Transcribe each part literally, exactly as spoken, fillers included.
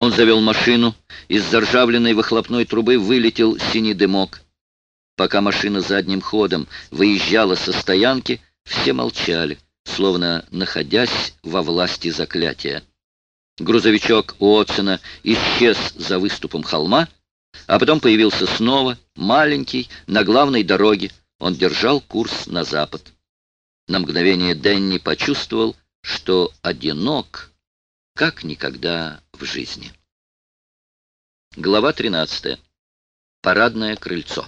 Он завел машину, из заржавленной выхлопной трубы вылетел синий дымок. Пока машина задним ходом выезжала со стоянки, все молчали, словно находясь во власти заклятия. Грузовичок Уотсона исчез за выступом холма, а потом появился снова, маленький, на главной дороге. Он держал курс на запад. На мгновение Дэнни почувствовал, что одинок, как никогда в жизни. Глава тринадцатая. Парадное крыльцо.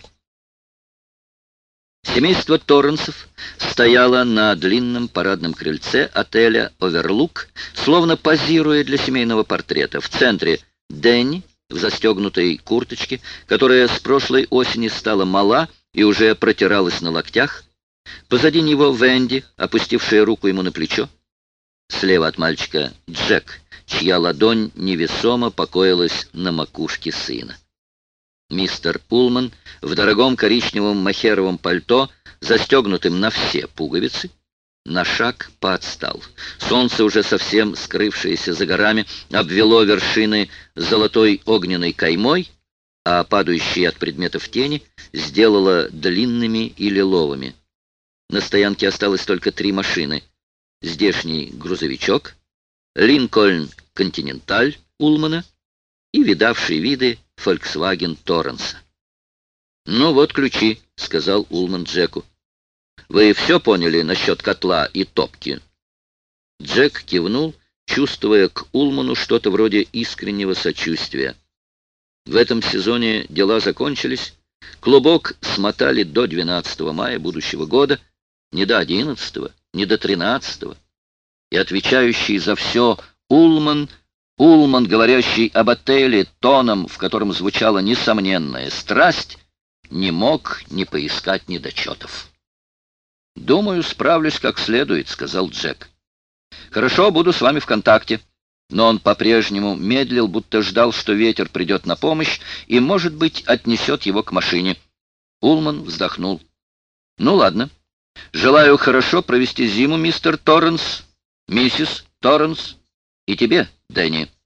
Семейство Торренсов стояло на длинном парадном крыльце отеля «Оверлук», словно позируя для семейного портрета. В центре Дэнни в застегнутой курточке, которая с прошлой осени стала мала и уже протиралась на локтях. Позади него Венди, опустившая руку ему на плечо. Слева от мальчика Джек, чья ладонь невесомо покоилась на макушке сына. Мистер Улман в дорогом коричневом мохеровом пальто, застегнутым на все пуговицы, на шаг поотстал. Солнце, уже совсем скрывшееся за горами, обвело вершины золотой огненной каймой, а падающие от предметов тени сделало длинными и лиловыми. На стоянке осталось только три машины. Здешний грузовичок, Линкольн Континенталь Улмана и видавший виды Volkswagen Торренса. «Ну вот ключи», — сказал Улман Джеку. «Вы все поняли насчет котла и топки?» Джек кивнул, чувствуя к Улману что-то вроде искреннего сочувствия. В этом сезоне дела закончились. Клубок смотали до двенадцатого мая будущего года, не до одиннадцатого, не до тринадцатого. И отвечающий за все Улман, Улман, говорящий об отеле тоном, в котором звучала несомненная страсть, не мог не поискать недочетов. «Думаю, справлюсь как следует», — сказал Джек. «Хорошо, буду с вами в контакте». Но он по-прежнему медлил, будто ждал, что ветер придет на помощь и, может быть, отнесет его к машине. Улман вздохнул. «Ну ладно. Желаю хорошо провести зиму, мистер Торренс, миссис Торренс, и тебе, Дэнни».